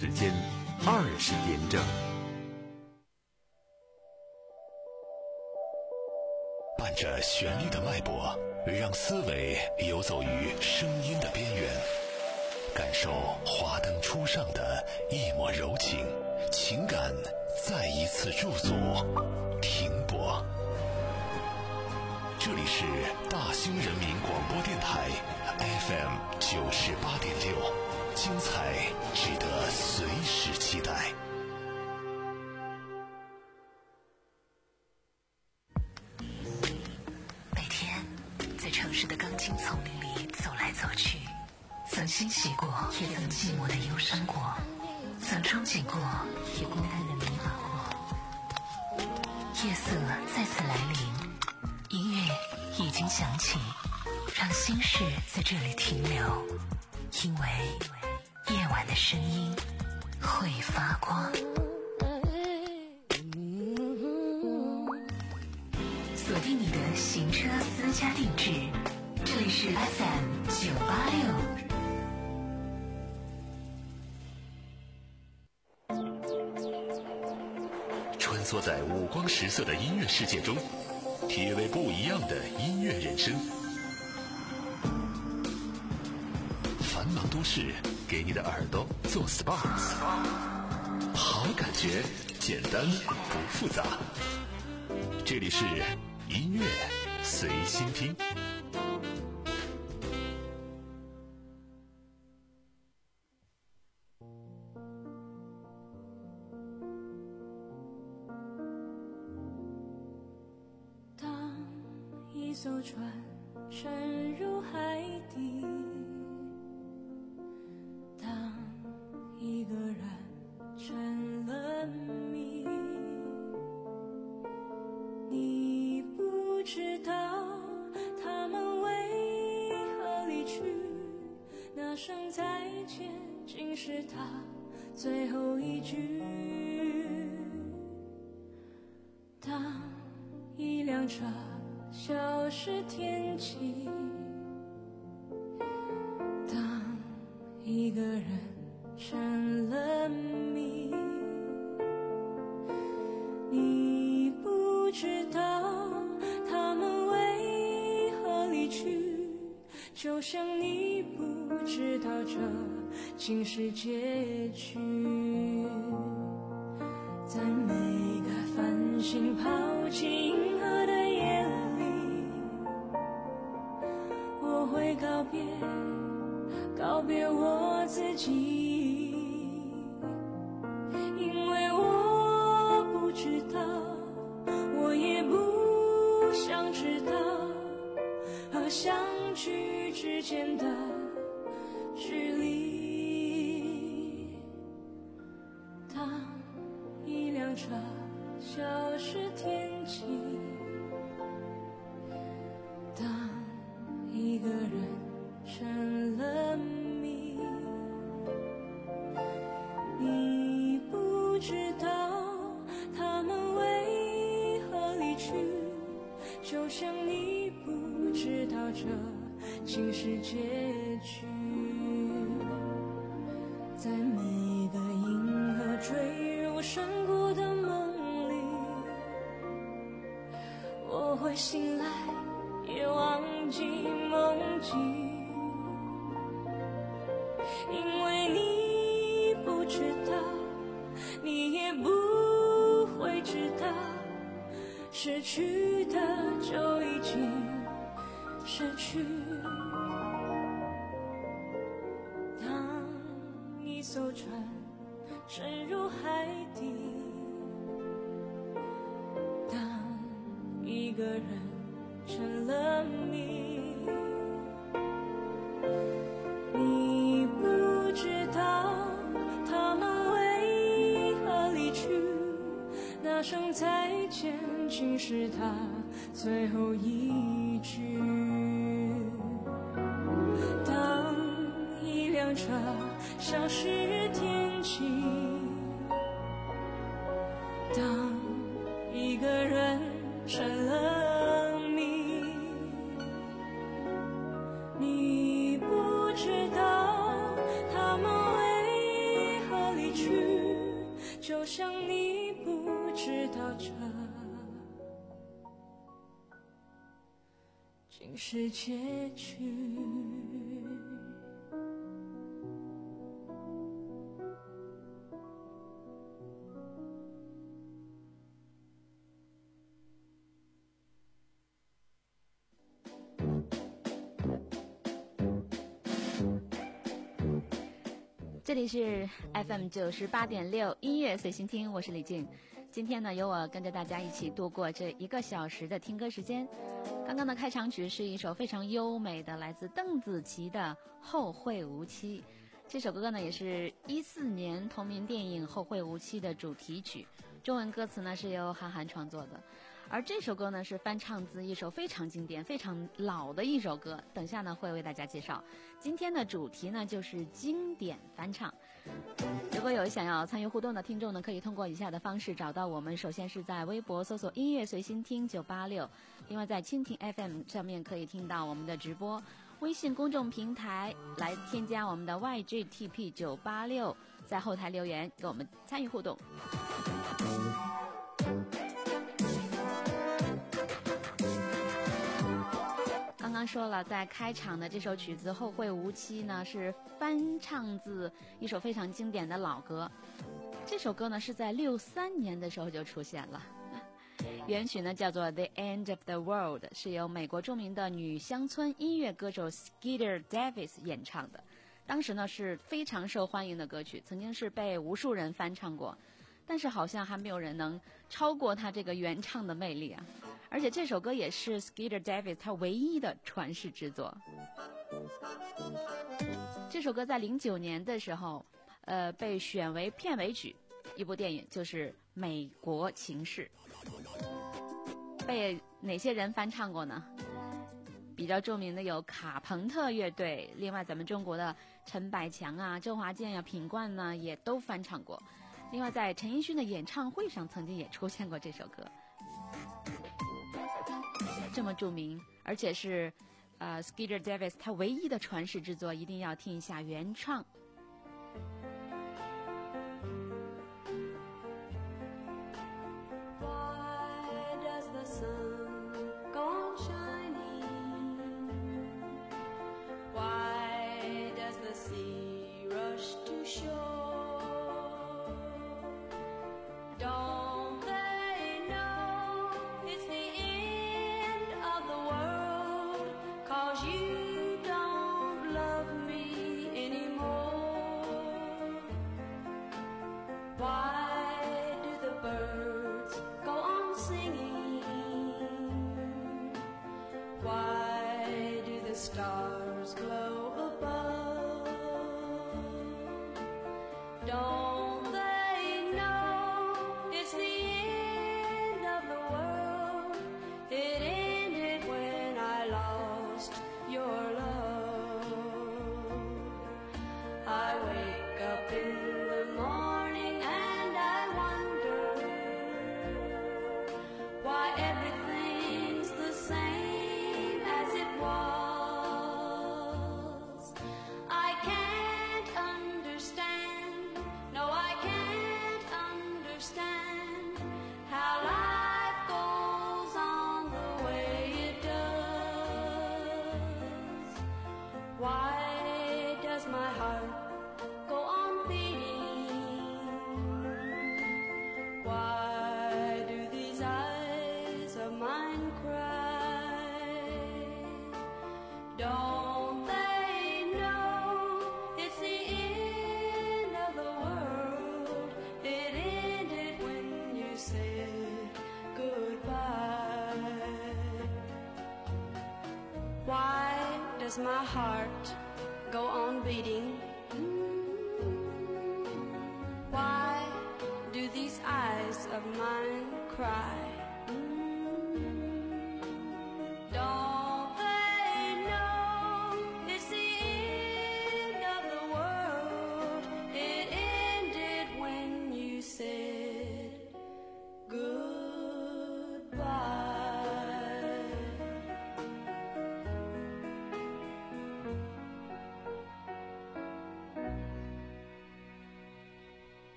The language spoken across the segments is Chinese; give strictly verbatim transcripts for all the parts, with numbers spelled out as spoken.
时间二十点整。 伴着旋律的脉搏，让思维游走于声音的边缘，感受华灯初上的一抹柔情，情感再一次驻足停泊。这里是大兴人民广播电台 F M 九十八点六，精彩值得随时期待。 每天在城市的钢筋丛林里走来走去，曾欣喜过，也曾寂寞的忧伤过，曾憧憬过，也孤单的迷茫过。夜色再次来临，音乐已经响起，让心事在这里停留，因为夜晚的声音会发光。锁定你的行车私家定制，这里是 F M 九八六。 穿梭在五光十色的音乐世界中，体味不一样的音乐人生。繁忙都市给你的耳朵做 S P A， 好感觉简单不复杂。这里是音乐随心听。 当一艘船沉入海底，当一个人成了谜，你不知道他们为何离去，那声再见竟是他最后一句。当一辆车消失天际，当一个人成了谜，你不知道他们为何离去，就像你不知道这竟是结局。在每个繁星抛弃银河的夜里，我会告别告别我自己，因为我不知道，我也不想知道和相聚之间的距离。当一辆车消失天际，当一个人成了谜，你不知道他们为何离去，就像你不知道这竟是结局。在每个银河坠入山谷的梦里，我会醒来也忘记梦境，因为你不知道，你也不会知道，失去的就已经失去。当一艘船沉入海底，当一个人成了谜，你不知道他们为何离去，那声再见竟是他最后一句。当一辆车消失天际，当一个人成了谜，你不知道他们为何离去， 像你不知道这竟是结局。 这里是 F M 九十八点六音乐随心听，我是李静。今天呢，由我跟着大家一起度过这一个小时的听歌时间。刚刚的开场曲是一首非常优美的来自邓紫棋的《后会无期》。这首歌呢，也是一四年同名电影《后会无期》的主题曲，中文歌词呢是由韩寒创作的。而这首歌呢是翻唱自一首非常经典非常老的一首歌，等下呢会为大家介绍。今天的主题呢就是经典翻唱。如果有想要参与互动的听众呢，可以通过以下的方式找到我们。首先是在微博搜索音乐随心听九八六，另外在蜻蜓 F M 上面可以听到我们的直播，微信公众平台来添加我们的 Y G T P 九八六，在后台留言跟我们参与互动。刚刚说了，在开场的这首曲子《后会无期》呢，是翻唱自一首非常经典的老歌。这首歌呢是在六三年的时候就出现了，原曲呢叫做《The End of the World》，是由美国著名的女乡村音乐歌手 Skeeter Davis 演唱的。当时呢是非常受欢迎的歌曲，曾经是被无数人翻唱过，但是好像还没有人能超过他这个原唱的魅力啊！而且这首歌也是 Skeeter Davis 他唯一的传世之作。这首歌在零九年的时候，呃，被选为片尾曲，一部电影就是《美国情事》。被哪些人翻唱过呢？比较著名的有卡朋特乐队，另外咱们中国的陈百强啊、周华健呀、品冠呢也都翻唱过。另外在陈奕迅的演唱会上曾经也出现过这首歌，这么著名，而且是呃 Skeeter Davis 他唯一的传世之作，一定要听一下原唱。 Stars glow above. Don't they know it's the end of the world? It ended when I lost your love. I wake up in the morning and I wonder why everything's the same as it was. Don't they know it's the end of the world? It ended when you said goodbye. Why does my heart go on beating? Why do these eyes of mine cry? Don't they know it's the end of the world? It ended when you said goodbye.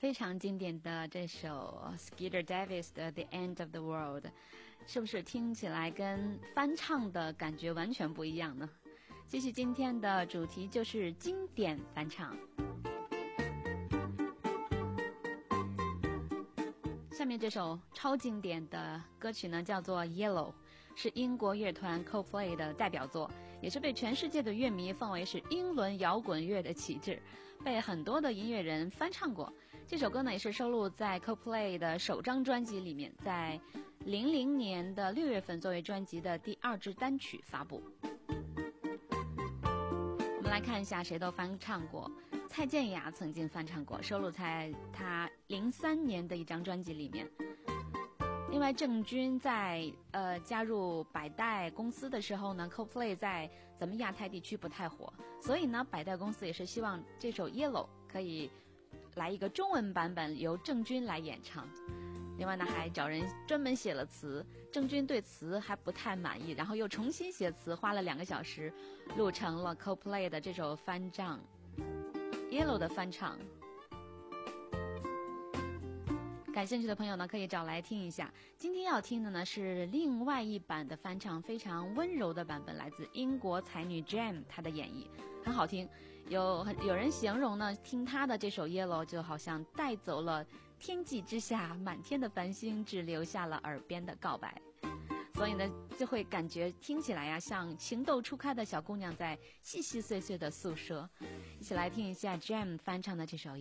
非常经典的这首 Skeeter Davis 的 The End of the World， 是不是听起来跟翻唱的感觉完全不一样呢？继续今天的主题就是经典翻唱。下面这首超经典的歌曲呢，叫做 Yellow， 是英国乐团 Coldplay 的代表作，也是被全世界的乐迷奉为是英伦摇滚乐的旗帜，被很多的音乐人翻唱过。这首歌呢，也是收录在 Coldplay 的首张专辑里面，在零零年的六月份作为专辑的第二支单曲发布。我们来看一下谁都翻唱过。蔡健雅曾经翻唱过，收录在他零三年的一张专辑里面。另外，郑钧在呃加入百代公司的时候呢 ，Coldplay 在咱们亚太地区不太火，所以呢，百代公司也是希望这首 Yellow 可以来一个中文版本，由郑钧来演唱。另外呢，还找人专门写了词，郑钧对词还不太满意，然后又重新写词，花了两个小时，录成了 Coldplay 的这首翻唱。Yellow 的翻唱，感兴趣的朋友呢，可以找来听一下。今天要听的呢是另外一版的翻唱，非常温柔的版本，来自英国才女 Jam 她的演绎，很好听。有有人形容呢，听她的这首 Yellow 就好像带走了天际之下满天的繁星，只留下了耳边的告白。所以呢，就会感觉听起来呀、啊，像情窦初开的小姑娘在细细碎碎的诉说。一起来听一下 Jam 翻唱的这首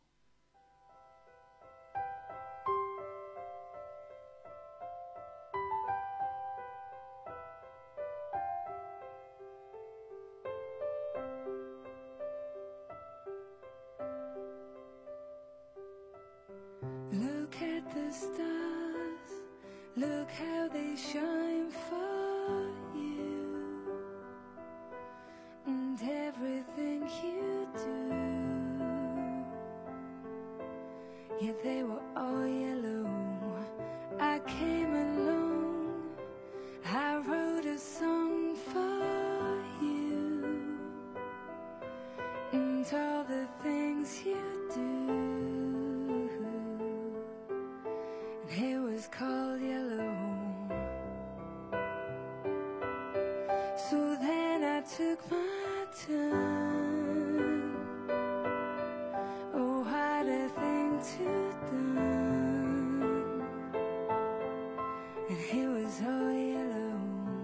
Yellow。Look at the stars, look how they shine for you, and everything you do, yeah, they were all yellow. I came along, I wrote a song for you, and all the things you do.It was called Yellow. So then I took my turn. Oh, what a thing to done. And it was all yellow.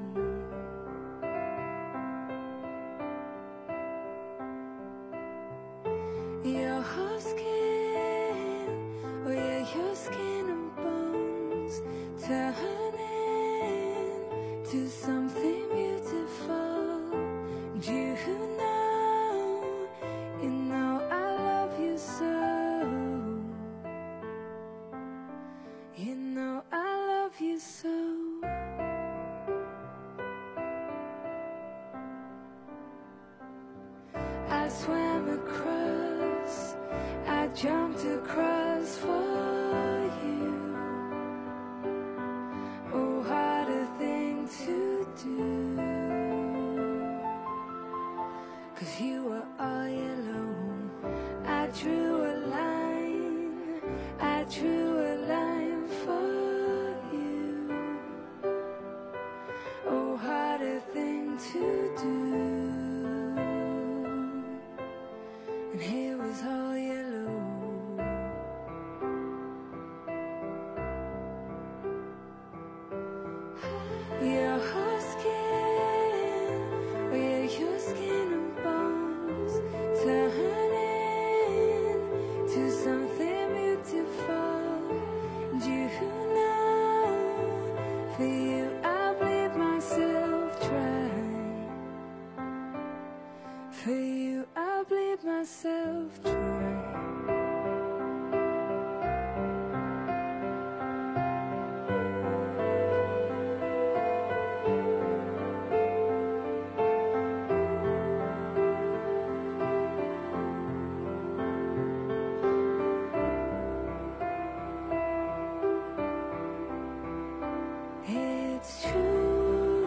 Your whole skin, oh yeah, your skin.Turning to something beautiful. And you know, you know I love you so. You know I love you so. I swam across, I jumped across for you.Oh, what a thing to do, 'cause you were all yellow. I drew a line, I drew a line for you. Oh, what a thing to do, and it was all yellow.Your whole skin, oh yeah, your skin and bones, turning to something beautiful. And you know, for you I'll bleed myself dry. For you I'll bleed myself dry.It's true,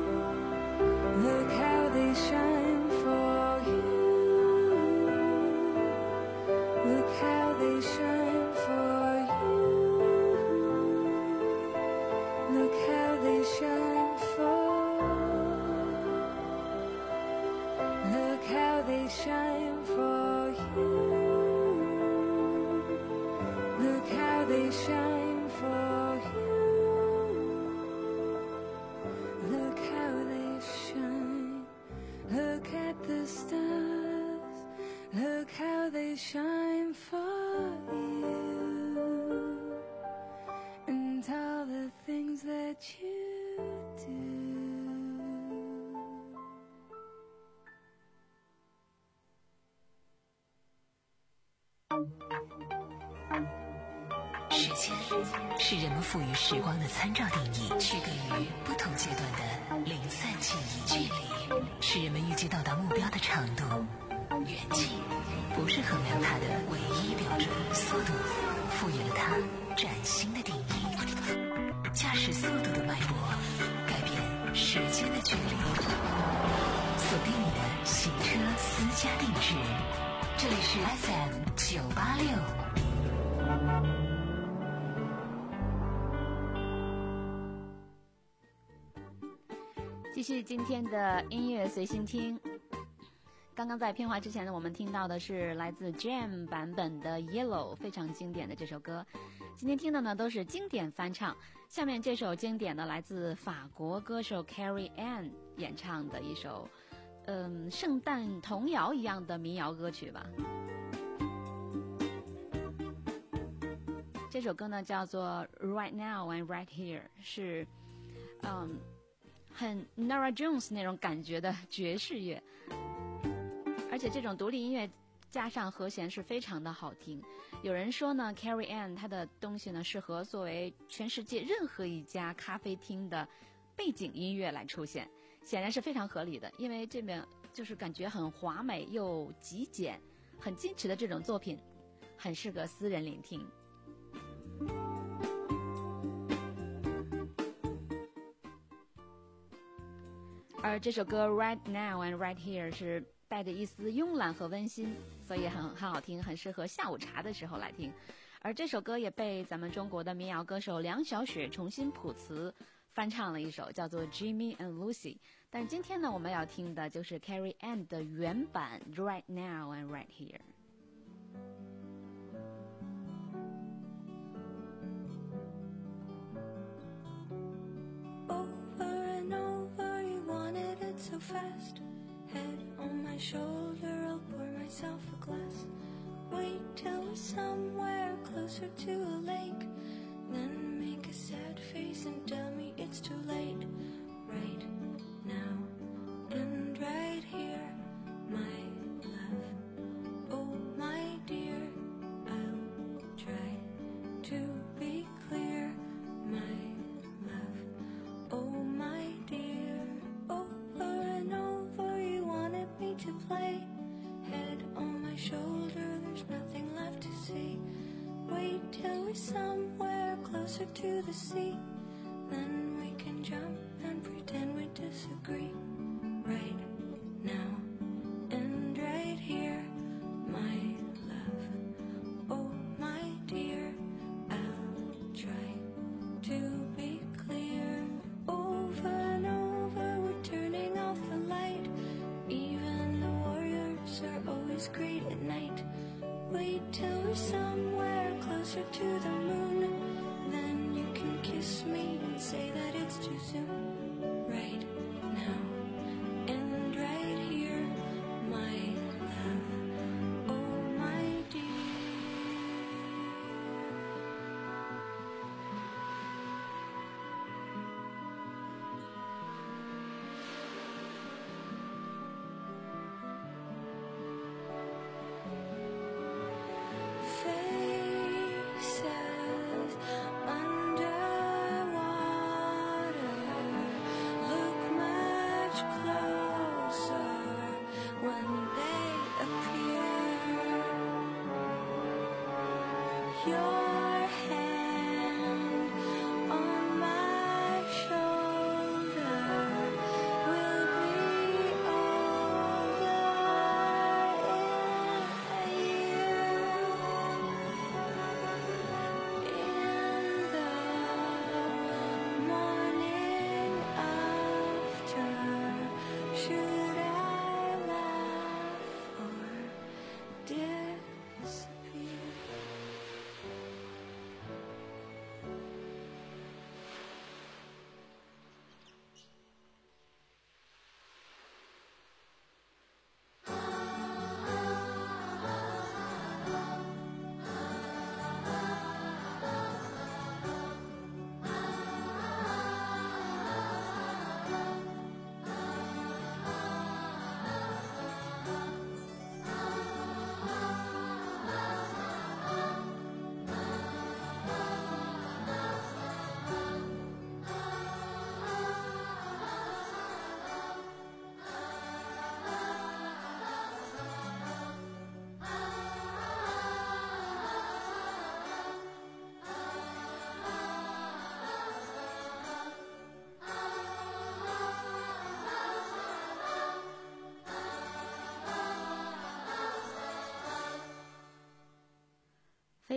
look how they shine for you, they shine for you. Look how they shine. Look at the stars. Look how they shine for you. And all the things that you do. 时间是人们赋予时光的参照定义，区隔于不同阶段的零散记忆。距离是人们预计到达目标的长度，远近不是衡量它的唯一标准。速度赋予了它崭新的定义。驾驶速度的脉搏，改变时间的距离。锁定你的行车私家定制，这里是 F M 九八六。 继续今天的音乐随心听。刚刚在片花之前呢，我们听到的是来自 Jam 版本的 Yellow， 非常经典的这首歌。今天听的呢都是经典翻唱。下面这首经典的来自法国歌手 Carrie Ann 演唱的一首嗯，圣诞童谣一样的民谣歌曲吧。这首歌呢叫做 Right Now and Right Here， 是嗯很 Nora Jones 那种感觉的爵士乐，而且这种独立音乐加上和弦是非常的好听。有人说呢 Carrie Ann 她的东西呢适合作为全世界任何一家咖啡厅的背景音乐来出现，显然是非常合理的，因为这边就是感觉很华美又极简很矜持的这种作品很适合私人聆听。而这首歌 Right Now and Right Here 是带着一丝慵懒和温馨，所以很很好听，很适合下午茶的时候来听。而这首歌也被咱们中国的民谣歌手梁晓雪重新谱词翻唱了一首，叫做 Jimmy and Lucy。 但是今天呢我们要听的就是 Carrie Ann 的原版 Right Now and Right Here。 So fast, head on my shoulder, I'll pour myself a glass. Wait till we're somewhere closer to a lake, then make a sad face and tell me it's too late. Right now and right here, my love. Oh my dear, I'll try to be clear, my love. Oh my dear, oh to play, head on my shoulder, there's nothing left to see. Wait till we're somewhere closer to the sea, then we can jump and pretend we disagree. Right now and right here, my love. Oh my dear, I'll try to be clear. Over and over we're turning off the light, even the warriors are always great at night. Wait till we're somewhere closer to the moon, then you can kiss me and say that it's too soon. Right now and right here, my love. Oh my dear.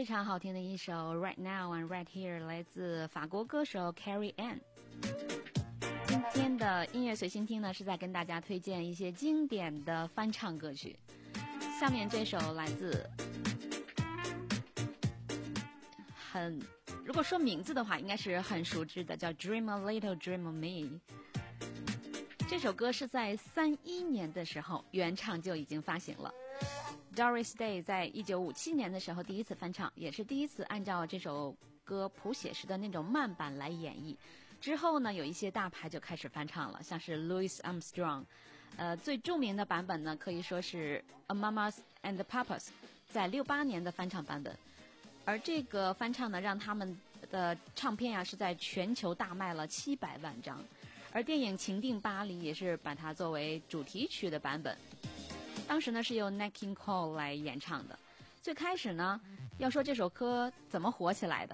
非常好听的一首 Right Now and Right Here 来自法国歌手 Carrie Ann。 今天的音乐随心听呢，是在跟大家推荐一些经典的翻唱歌曲。下面这首来自很，如果说名字的话应该是很熟知的，叫 Dream a Little Dream of Me。 这首歌是在三一年的时候原唱就已经发行了， Doris Day 在一九五七年的时候第一次翻唱，也是第一次按照这首歌谱写时的那种慢版来演绎。之后呢，有一些大牌就开始翻唱了，像是 Louis Armstrong， 呃，最著名的版本呢，可以说是 A Mamas and the Papas 在六八年的翻唱版本。而这个翻唱呢，让他们的唱片呀、啊、是在全球大卖了七百万张。而电影《情定巴黎》也是把它作为主题曲的版本，当时呢是由 Nat King Cole 来演唱的。最开始呢，要说这首歌怎么火起来的，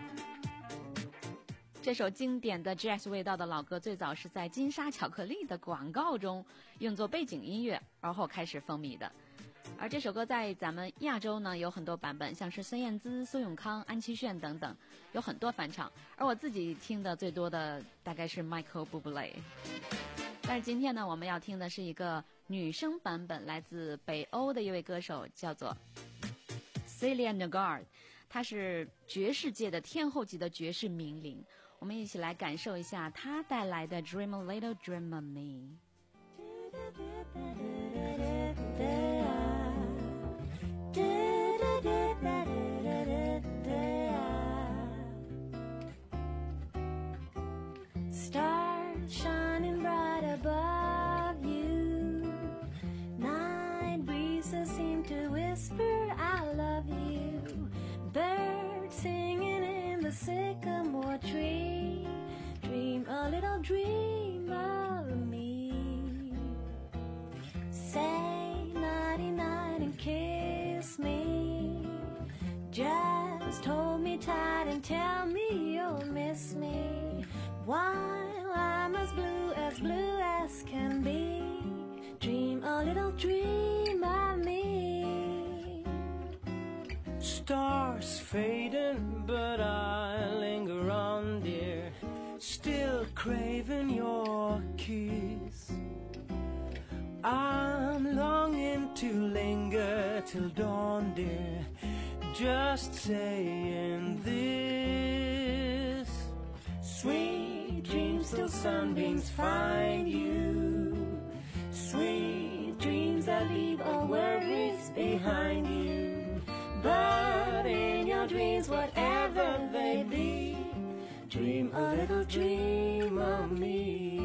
这首经典的 jazz 味道的老歌，最早是在金沙巧克力的广告中用作背景音乐，而后开始风靡的。而这首歌在咱们亚洲呢有很多版本，像是孙燕姿、苏永康、安七炫等等，有很多翻唱。而我自己听的最多的大概是 Michael Bublé。但是今天呢，我们要听的是一个女生版本，来自北欧的一位歌手，叫做 Celia Nagard， 她是爵士界的天后级的爵士名伶。我们一起来感受一下她带来的 Dream a Little Dream of Me。 Stars shining bright above you, night breezes seem to whisper I love you, birds singing in the sycamore tree, dream a little dream of me, say nighty night and kiss me, just hold me tight and tell me you'll miss me, while I'm as blue as blue as can be, dream a little dream of me. Stars fading, but I linger on, dear, still craving your kiss. I'm longing to linger till dawn, dear, just saying this. Sweet dreams till sunbeams find you, sweet dreams that leave all worries behind you, but in your dreams whatever they be, dream a little dream of me.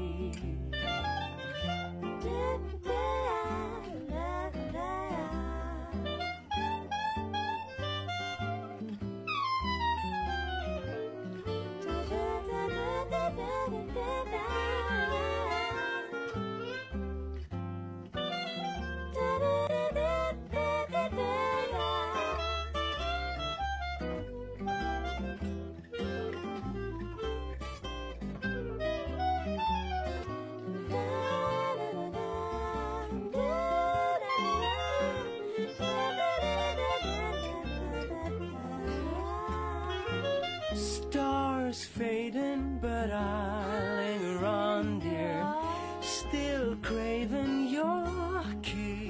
Fading, but I linger on, dear, still craving your kiss.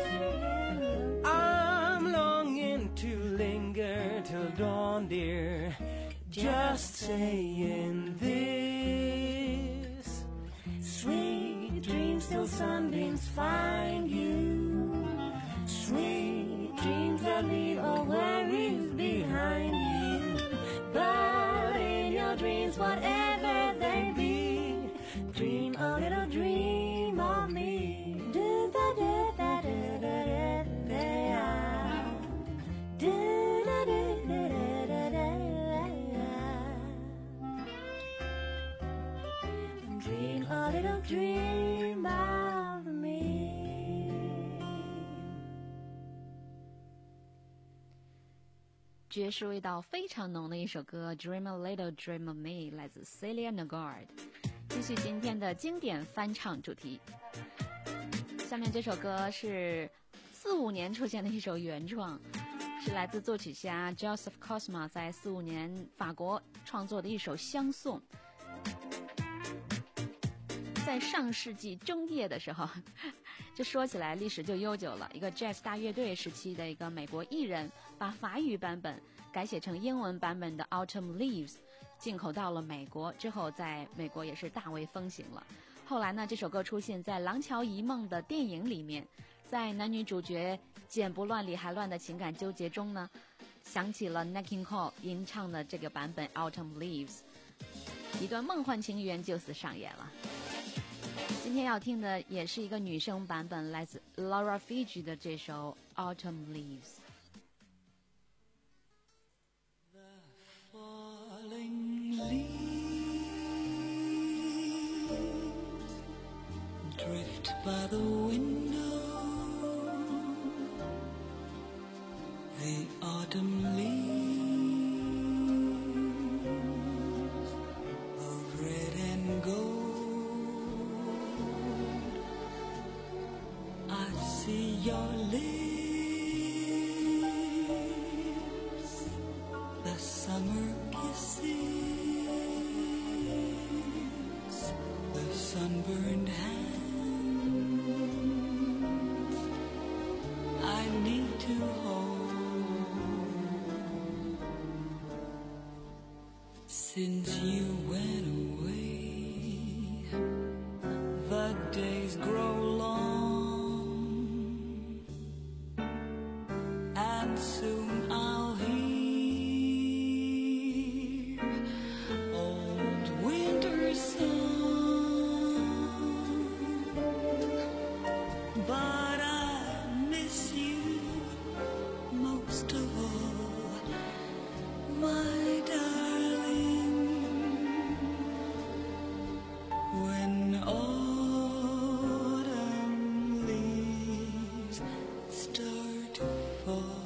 I'm longing to linger till dawn, dear, just saying this. Sweet dreams till sunbeams find you, sweet dreams that leave all worries behind you, but in your dreams whatever they be, dream a little dream of me. Do da da da da da da da, do da da da da da da, dream a little dream of me. 爵士味道非常浓的一首歌 Dream a Little Dream of Me 来自 Celia Nagard。 继续今天的经典翻唱主题，下面这首歌是四五年出现的一首原创， 是来自作曲家 Joseph Cosma 在四五年法国创作的一首乡颂。在上世纪中叶的时候，这说起来历史就悠久了，一个 jazz 大乐队时期的一个美国艺人把法语版本改写成英文版本的 Autumn Leaves 进口到了美国之后，在美国也是大为风行了。后来呢，这首歌出现在《廊桥遗梦》的电影里面，在男女主角剪不乱理还乱的情感纠结中呢，想起了 Nat King Cole 吟唱的这个版本 Autumn Leaves， 一段梦幻情缘就此上演了。今天要听的也是一个女生版本，来自 Laura Fiji 的这首 Autumn Leaves。 The falling leaves drift by the window, the autumn leaves of red and gold. I see your lips, the summer kisses, the sunburned hands I need to hold. Since you went away, the days grow long, and soon I'll hear old winter's song. But I miss you most of all, my darling. When autumn leaves start to fall.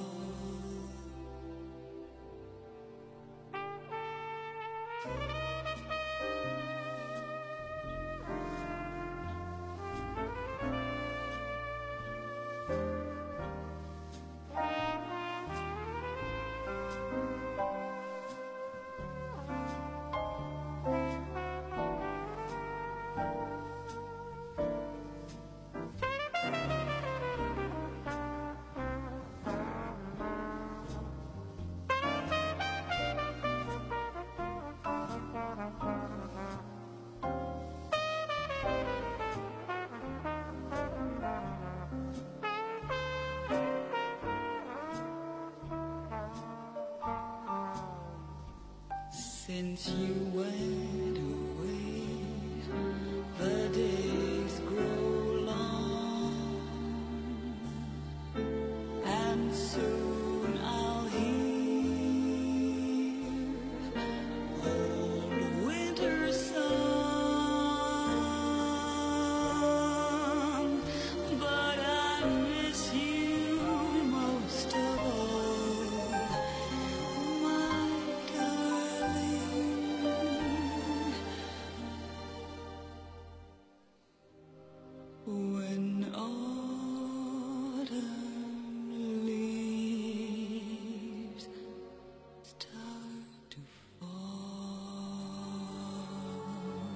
Since you went away, the days grow long, and soon I'll hear old winter's song. But I miss you most of all, my when autumn leaves start to fall.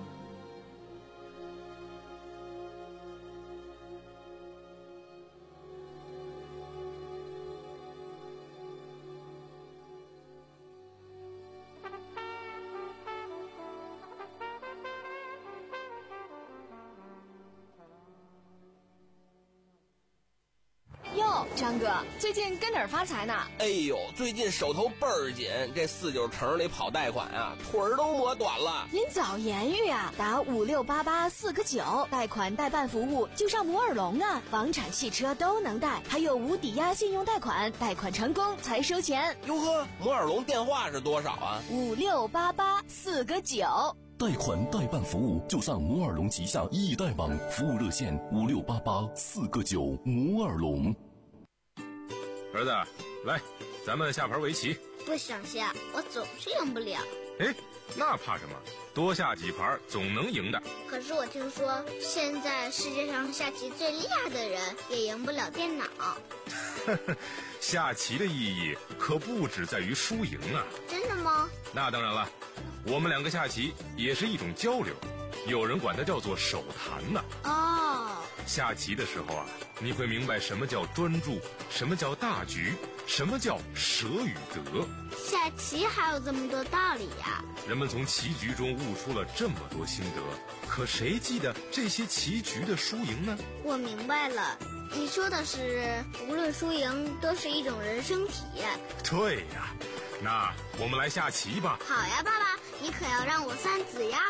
哟，张哥，最近跟哪儿发财呢？ 哎呦，最近手头倍儿紧，这四九城里跑贷款啊，腿儿都磨短了。 您早言语啊，打五六八八四个九，贷款代办服务就上摩尔龙啊，房产、汽车都能贷，还有无抵押信用贷款，贷款成功才收钱。 哟呵，摩尔龙电话是多少啊？ 五六八八四个九。 贷款代办服务就上摩尔龙旗下易贷网，服务热线五六八八四个九。摩尔龙。 儿子，来，咱们下盘围棋。 不想下，我总是赢不了。 哎，那怕什么？多下几盘总能赢的。 可是我听说，现在世界上下棋最厉害的人也赢不了电脑。 下棋的意义可不只在于输赢啊！ 真的吗？ 那当然了，我们两个下棋也是一种交流，有人管它叫做手谈呢。 哦， 下棋的时候啊，你会明白什么叫专注，什么叫大局，什么叫舍与得。 下棋还有这么多道理呀！ 人们从棋局中悟出了这么多心得，可谁记得这些棋局的输赢呢？ 我明白了，你说的是无论输赢都是一种人生体验。 对呀，那我们来下棋吧。 好呀，爸爸，你可要让我三子呀。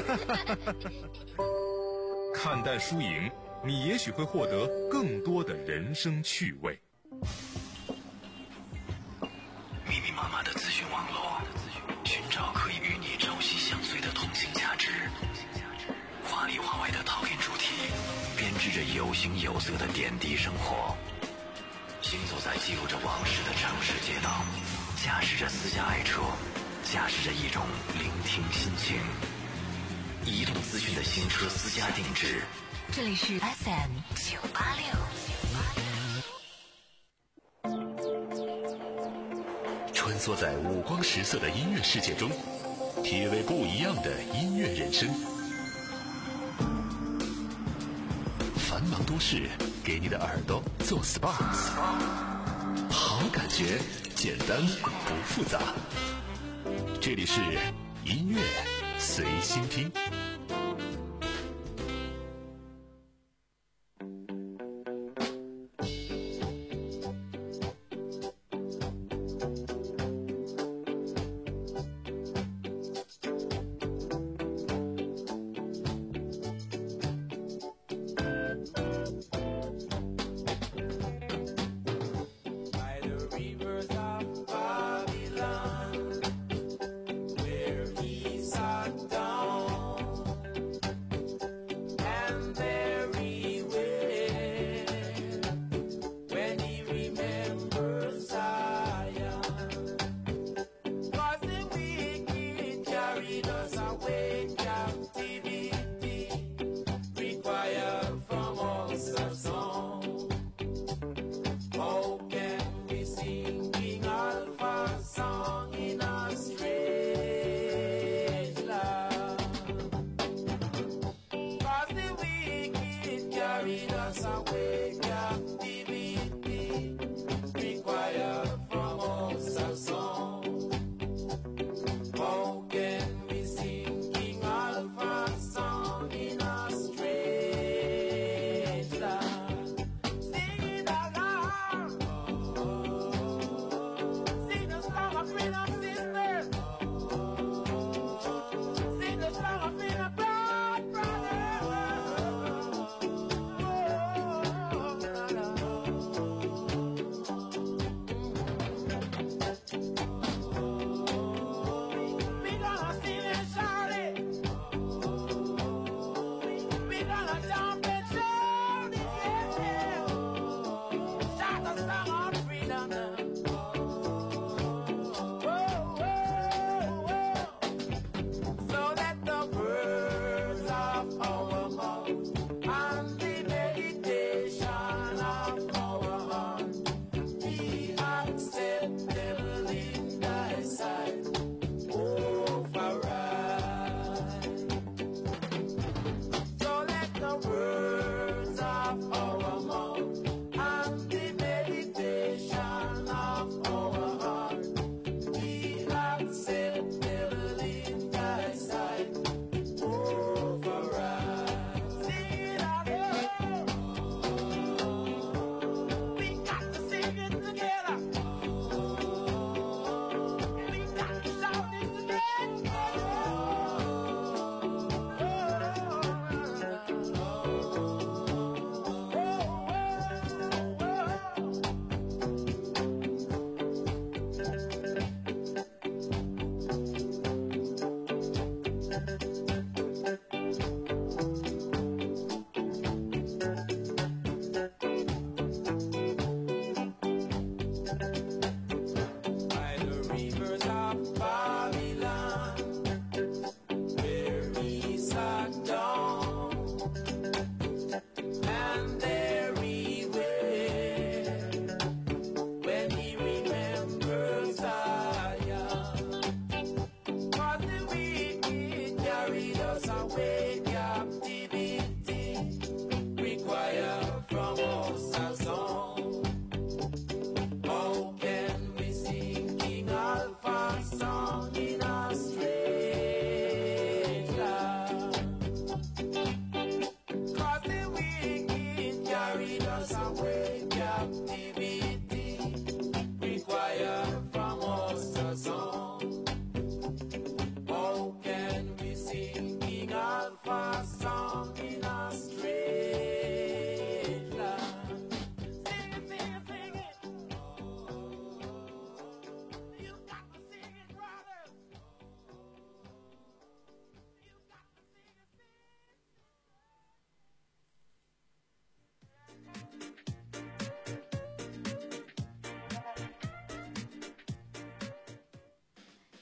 看淡输赢，你也许会获得更多的人生趣味。 密密麻麻的资讯网络，寻找可以与你朝夕相随的通信价值。华里华外的讨论主题，编织着有形有色的点滴生活。行走在记录着往事的城市街道，驾驶着私家爱车，驾驶着一种聆听心情。移动资讯的新车私家定制， 这里是 F M 九八六。 穿梭在五光十色的音乐世界中，体味不一样的音乐人生。繁忙都市，给你的耳朵做 S P A， 好感觉，简单不复杂。这里是音乐随心听。 Where he sat down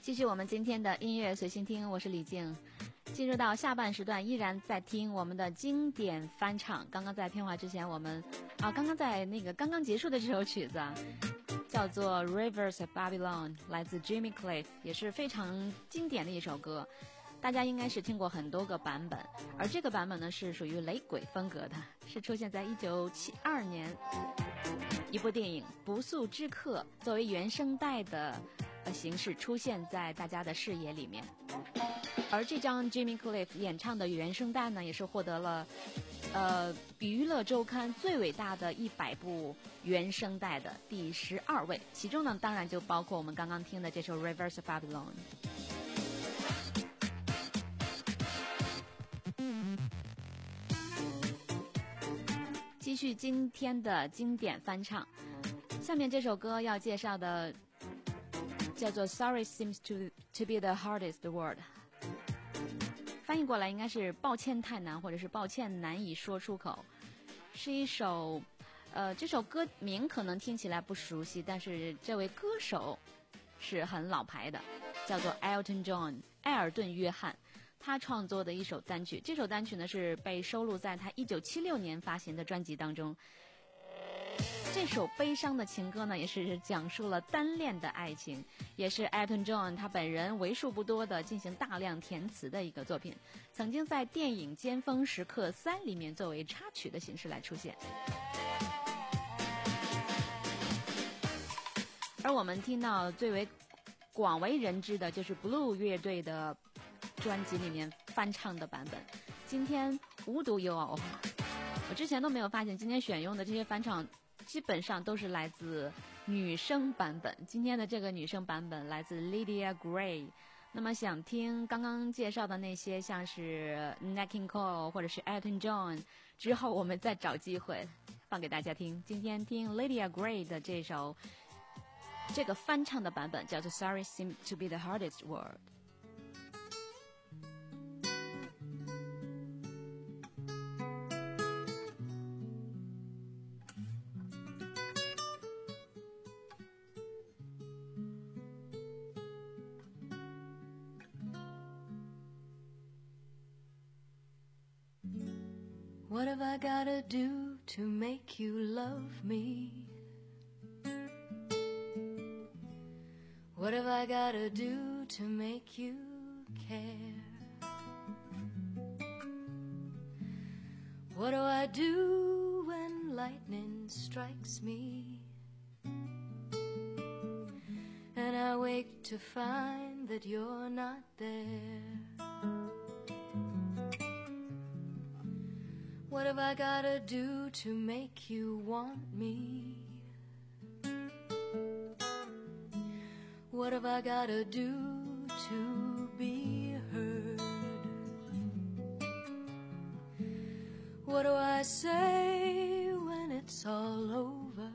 继续我们今天的音乐随心听，我是李静。进入到下半时段，依然在听我们的经典翻唱。刚刚在片花之前，我们啊，刚刚在那个刚刚结束的这首曲子啊，叫做《Rivers of Babylon》，来自 Jimmy Cliff， 也是非常经典的一首歌。大家应该是听过很多个版本，而这个版本呢是属于雷鬼风格的，是出现在一九七二年一部电影《不速之客》作为原声带的呃形式出现在大家的视野里面。而这张 Jimmy Cliff 演唱的原声带呢，也是获得了呃娱乐周刊最伟大的一百部原声带的第十二位，其中呢当然就包括我们刚刚听的这首 Rivers of Babylon。继续今天的经典翻唱，下面这首歌要介绍的叫做 Sorry seems to to be the hardest word， 翻译过来应该是抱歉太难，或者是抱歉难以说出口。是一首呃这首歌名可能听起来不熟悉，但是这位歌手是很老牌的，叫做 Elton John 埃尔顿约翰。他创作的一首单曲，这首单曲呢是被收录在他一九七六年发行的专辑当中。这首悲伤的情歌呢，也是讲述了单恋的爱情，也是 Elton John 他本人为数不多的进行大量填词的一个作品，曾经在电影《尖峰时刻三》里面作为插曲的形式来出现。而我们听到最为广为人知的就是 Blue 乐队的专辑里面翻唱的版本。今天无独有偶，我之前都没有发现，今天选用的这些翻唱基本上都是来自女生版本。今天的这个女生版本来自 Lydia Gray。 那么想听刚刚介绍的那些像是 Nat King Cole 或者是 Elton John 之后，我们再找机会放给大家听。今天听 Lydia Gray 的这首这个翻唱的版本，叫做 Sorry seems to be the hardest word。What have I gotta do to make you love me? What have I gotta do to make you care? What do I do when lightning strikes me? And I wake to find that you're not there. What have I gotta do to make you want me? What have I gotta do to be heard? What do I say when it's all over?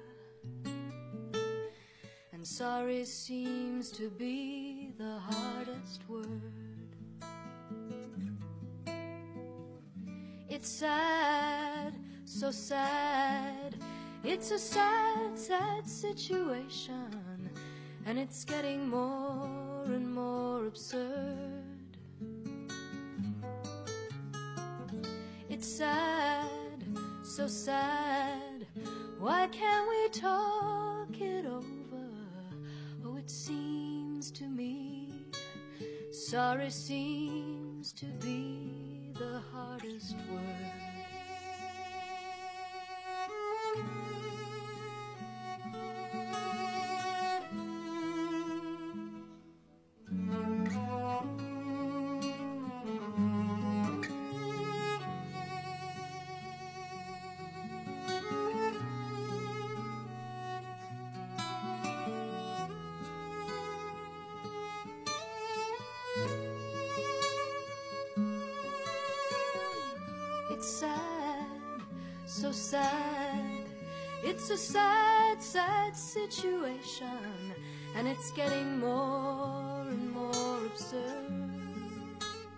And sorry seems to be the hardest word. It's sad, so sad. It's a sad, sad situation, and it's getting more and more absurd. It's sad, so sad. Why can't we talk it over? Oh, it seems to me sorry seems to be the hardest word. So sad. It's a sad, sad situation, and it's getting more and more absurd.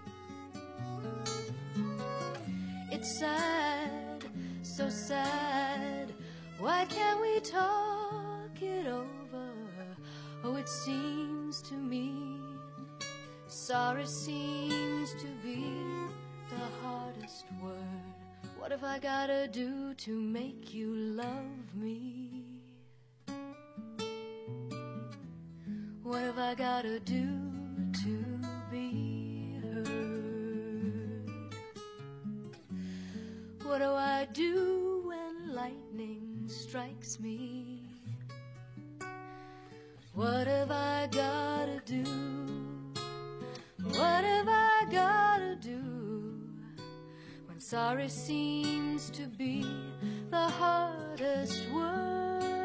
It's sad, so sad. Why can't we talk it over? Oh, it seems to me sorry seems to be the hardest word. What have I gotta do to make you love me? What have I gotta do to be heard? What do I do when lightning strikes me? What have I gotta do? What have I gotta do when sorry seems to be the hardest word?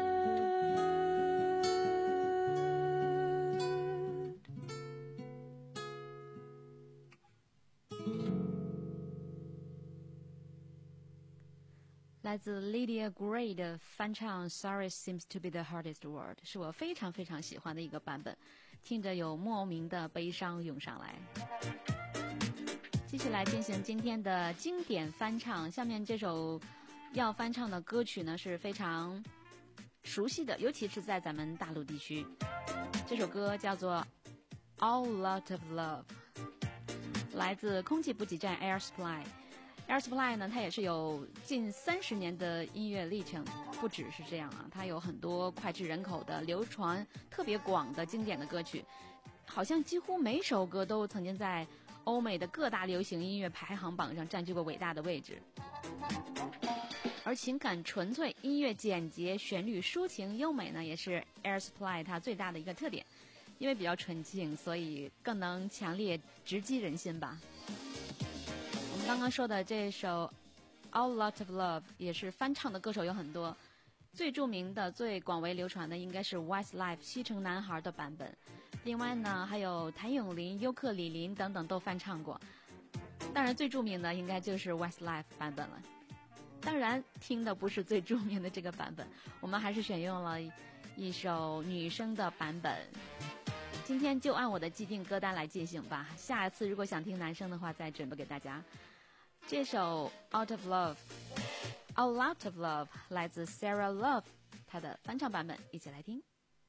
来自 Lydia Gray 的翻唱 Sorry Seems to be the Hardest Word 是我非常非常喜欢的一个版本，听着有莫名的悲伤涌上来。继续来进行今天的经典翻唱，下面这首要翻唱的歌曲呢是非常熟悉的，尤其是在咱们大陆地区。这首歌叫做 All Lot of Love， 来自空气补给站 Air Supply。Air Supply 呢，它也是有近三十年的音乐历程，不只是这样啊，它有很多脍炙人口的、流传特别广的经典的歌曲，好像几乎每首歌都曾经在欧美的各大流行音乐排行榜上占据过伟大的位置。而情感纯粹、音乐简洁、旋律抒情优美呢，也是 Air Supply 它最大的一个特点，因为比较纯净，所以更能强烈直击人心吧。刚刚说的这首 All Lot of Love 也是翻唱的歌手有很多，最著名的最广为流传的应该是 Westlife 西城男孩的版本，另外呢还有谭咏麟、尤克里林等等都翻唱过，当然最著名的应该就是 Westlife 版本了。当然听的不是最著名的这个版本，我们还是选用了一首女生的版本。今天就按我的既定歌单来进行吧，下一次如果想听男生的话再准备给大家。这首 Out of Love A Lot of Love 来自 Sarah Love 她的翻唱版本，一起来听。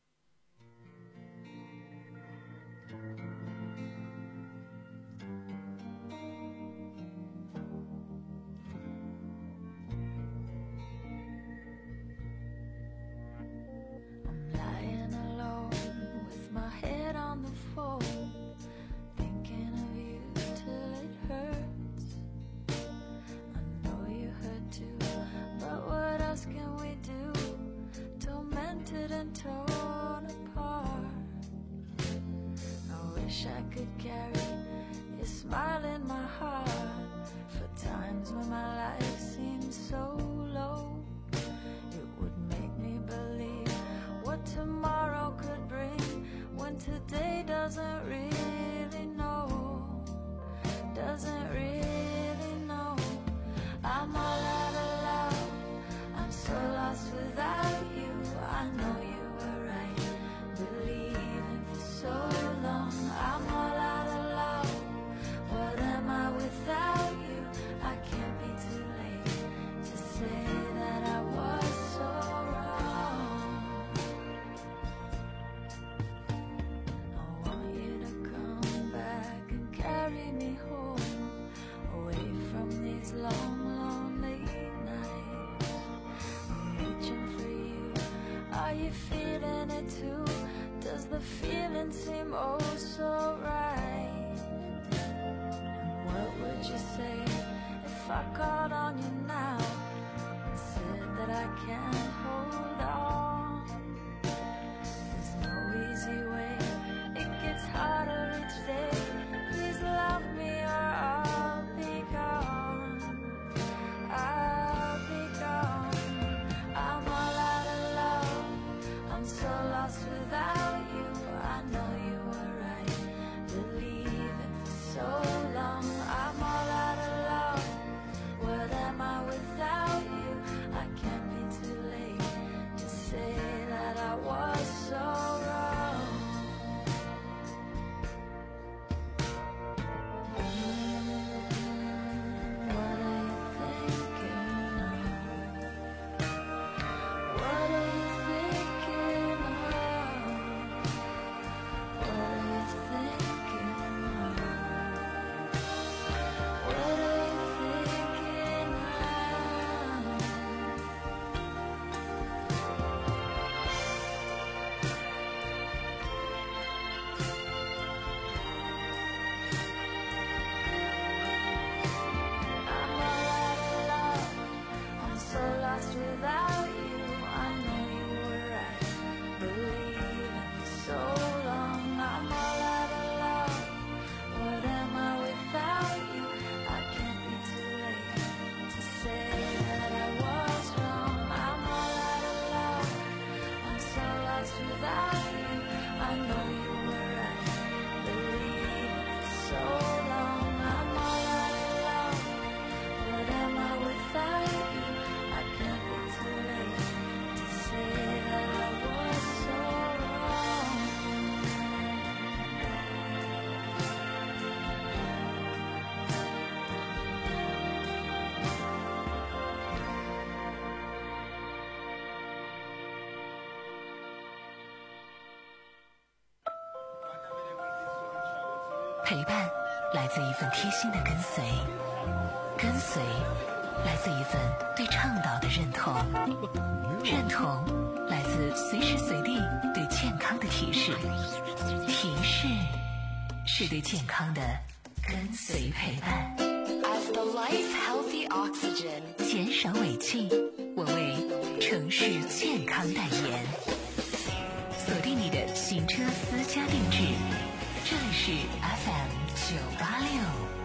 I'm lying alone with my head on the phone, thinking of you till it hurts.But what else can we do? Tormented and torn apart. I wish I could carry your smile in my heart for times when my life seems so low. It would make me believe what tomorrow could bring when today doesn't really know, doesn't really know. I'm all out of love, so lost without you. I know you were right, believing for so long. I'm all out of love, what am I without you? I can't be too late to say that I was so wrong. I want you to come back and carry me home, away from these long, lonely nights.Are you feeling it too? Does the feeling seem oh so right? And what would you say if I called on you now and said that I can't hold on? There's no easy way, it gets harder each day. Please love me or I'll be gone, I'll be gone.I'm all out of love, I'm so lost without you. I know you were right, believing for so long. I'm all out of love, what am I without you? I can't be too late to say that I was so wrong.What are you thinking of? 陪伴来自一份贴心的跟随，跟随来自一份对倡导的认同，认同来自随时随地对健康的提示，提示是对健康的跟随陪伴。 As the life healthy oxygen， 减少尾气，我为城市健康代言。锁定你的行车私家定制，这里是 F M 九八六。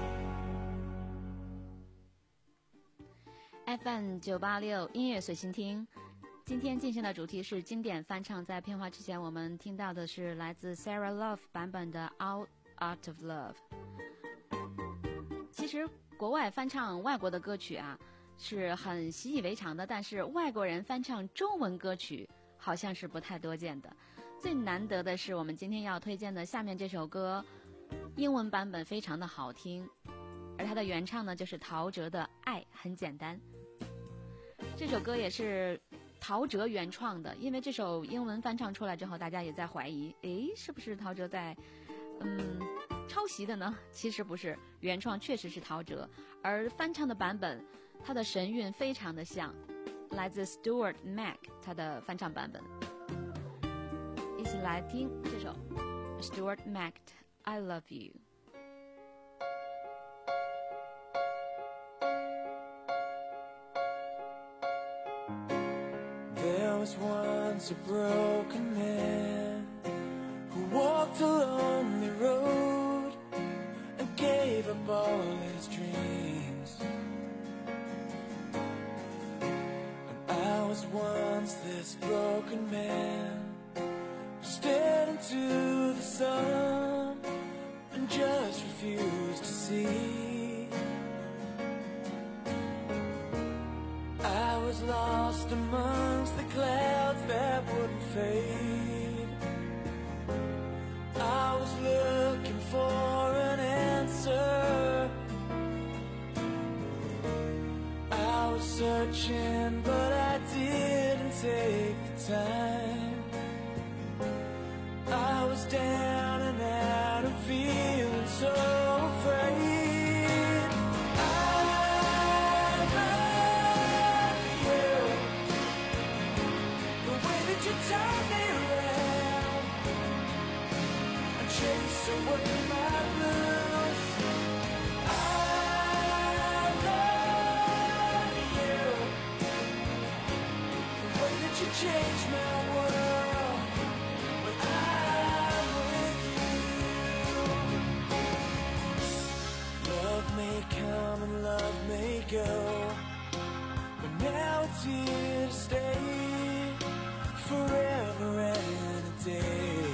F M 九八六音乐随心听，今天进行的主题是经典翻唱。在片花之前，我们听到的是来自 Sarah Love 版本的 Out Out of Love。其实国外翻唱外国的歌曲啊，是很习以为常的，但是外国人翻唱中文歌曲好像是不太多见的。最难得的是我们今天要推荐的下面这首歌，英文版本非常的好听，而它的原唱呢就是陶喆的《爱很简单》。这首歌也是陶喆原创的，因为这首英文翻唱出来之后，大家也在怀疑，诶，是不是陶喆在嗯抄袭的呢？其实不是，原创确实是陶喆，而翻唱的版本它的神韵非常的像，来自 Stuart Mac 他的翻唱版本。一起来听这首 Stuart Mac I Love You。 There was once a broken man who walked a lonely road and gave up all his dreams. And I was once this broken man who stared into the sun and just refused to see. I was lost amongst the clouds that wouldn't fade. I was looking for an answer. I was searching, but I didn't take the time. I was down and out and feeling so afraid. You turn me around and chase away my blues. I love you. The way that you change my world when I'm with you. Love may come and love may go, but now it's here to stay. Forever and a day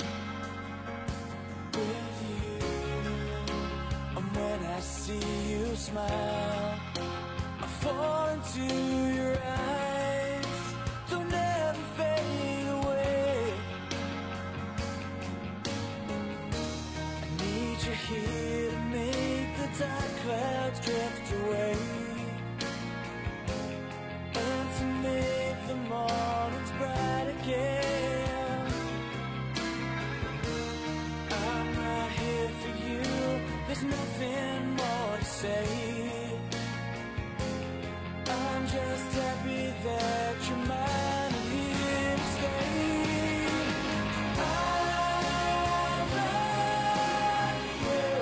with you. And when I see you smile, I fall into your eyes. Don't ever fade away. I need you here to make the dark clouds drift away, and to make the mornings bright again. I'm right here for you, there's nothing more to say. I'm just happy that you're mine and here to stay. I love you.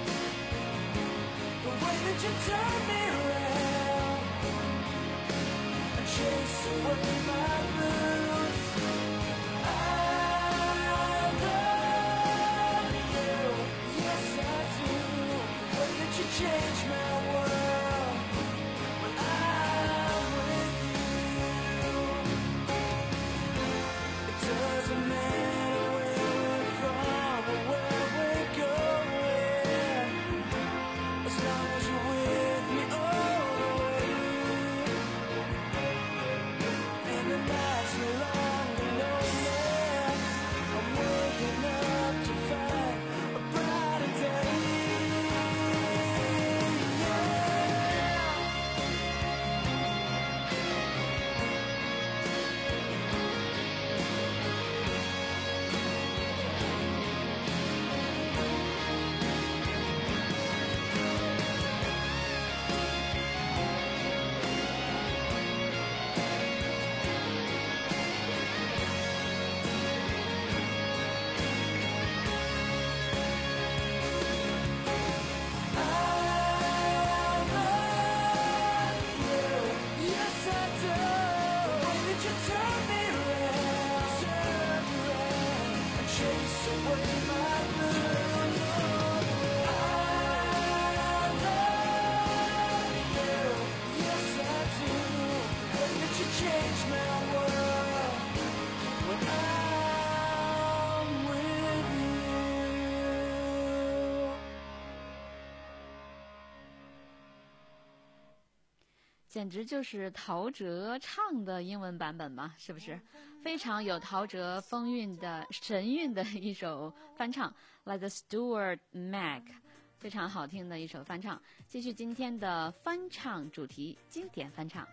The way that you turn me around and chase away my blues. I love you, yes I do. The way that you change my world when I'm with you. It doesn't matter where we're from or where we're going, as long as you're with me all the way. And the nights no longer lonely, I'm waking up to find a brighter day. away my blues. I love you, yes I do. The way that you change my world when I'm with you. 简直就是陶喆唱的英文版本嘛，是不是？非常有陶喆风韵的神韵的一首翻唱，来自 Stuart Mac， 非常好听的一首翻唱。继续今天的翻唱主题，经典翻唱。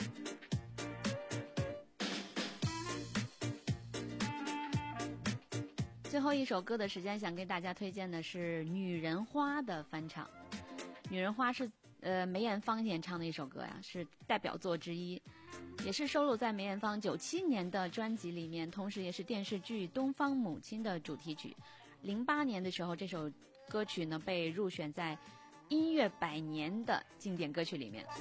最后一首歌的时间，想给大家推荐的是《女人花》的翻唱。《女人花》是呃梅艳芳演唱的一首歌呀，是代表作之一，也是收录在梅艳芳九七年的专辑里面，同时也是电视剧《东方母亲》的主题曲。零八年的时候，这首歌曲呢被入选在音乐百年的经典歌曲里面。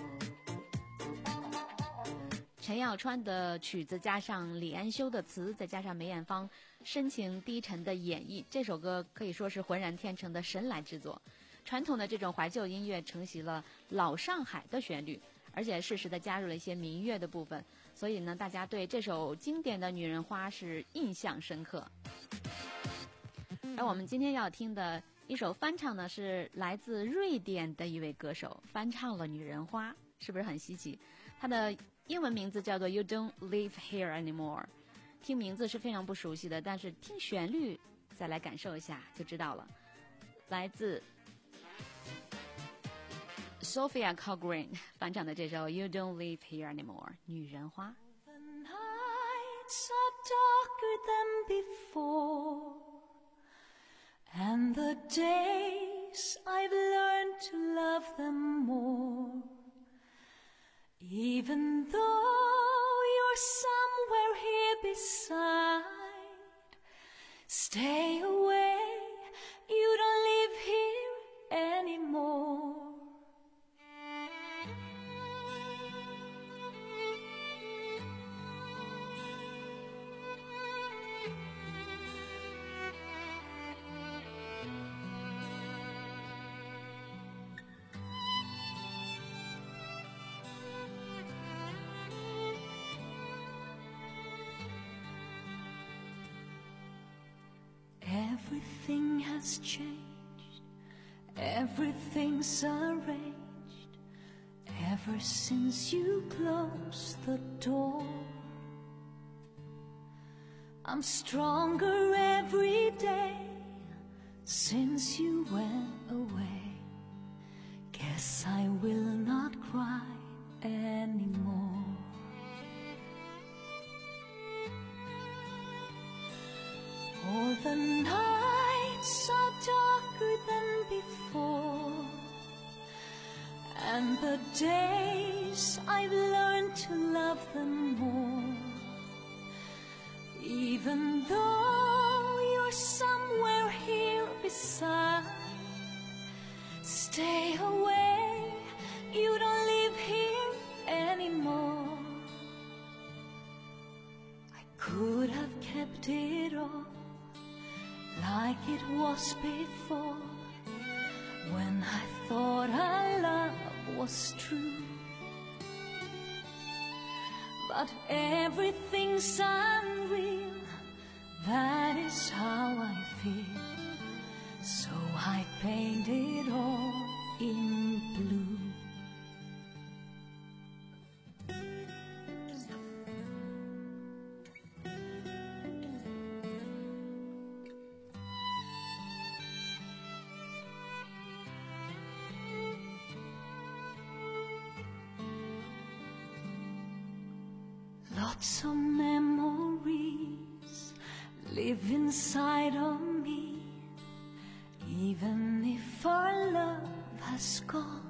陈耀川的曲子加上李安修的词，再加上梅艳芳深情低沉的演绎，这首歌可以说是浑然天成的神来之作。传统的这种怀旧音乐承袭了老上海的旋律，而且适时的加入了一些民乐的部分，所以呢，大家对这首经典的《女人花》是印象深刻。而我们今天要听的一首翻唱呢，是来自瑞典的一位歌手翻唱了《女人花》，是不是很稀奇？它的英文名字叫做 You Don't Live Here Anymore， 听名字是非常不熟悉的，但是听旋律再来感受一下就知道了。来自Sophia Cochrane 翻唱的这首 You Don't Live Here Anymore 女人花。 The nights are darker than before, and the days I've learned to love them more. Even though you're somewhere here beside, stay away, you don't live here anymore. Everything has changed, everything's arranged, ever since you closed the door. I'm stronger every day since you went away. Guess I will not cry anymore. All the nights are darker than before, and the days I've learned to love them more. Even though you're somewhere here beside, stay away, you don't live here anymore. I could have kept it all like it was before, when I thought our love was true. But everything's unreal, that is how I feel. So I paint it all in blue. Lots of memories live inside of me, even if our love has gone.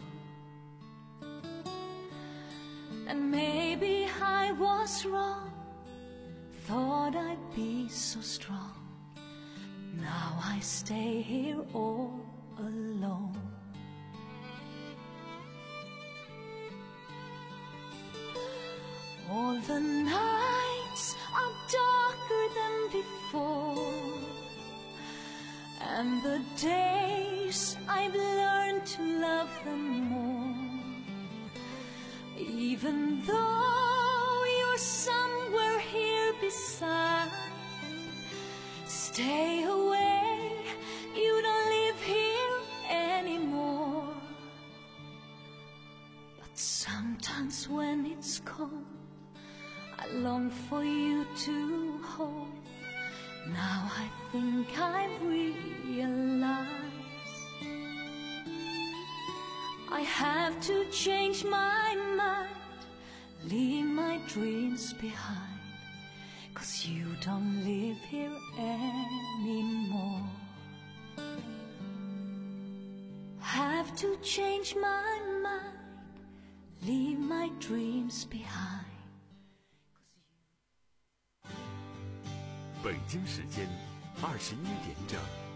And maybe I was wrong, thought I'd be so strong. Now I stay here all alone. All the nights are darker than before, And the days I've learned to love them more. Even though you're somewhere here beside, stay away, you don't live here anymore. But sometimes when it's cold, I long for you to hold. Now I think I've realized I have to change my mind, leave my dreams behind, 'cause you don't live here anymore. Have to change my mind, leave my dreams behind. 北京时间二十一点整。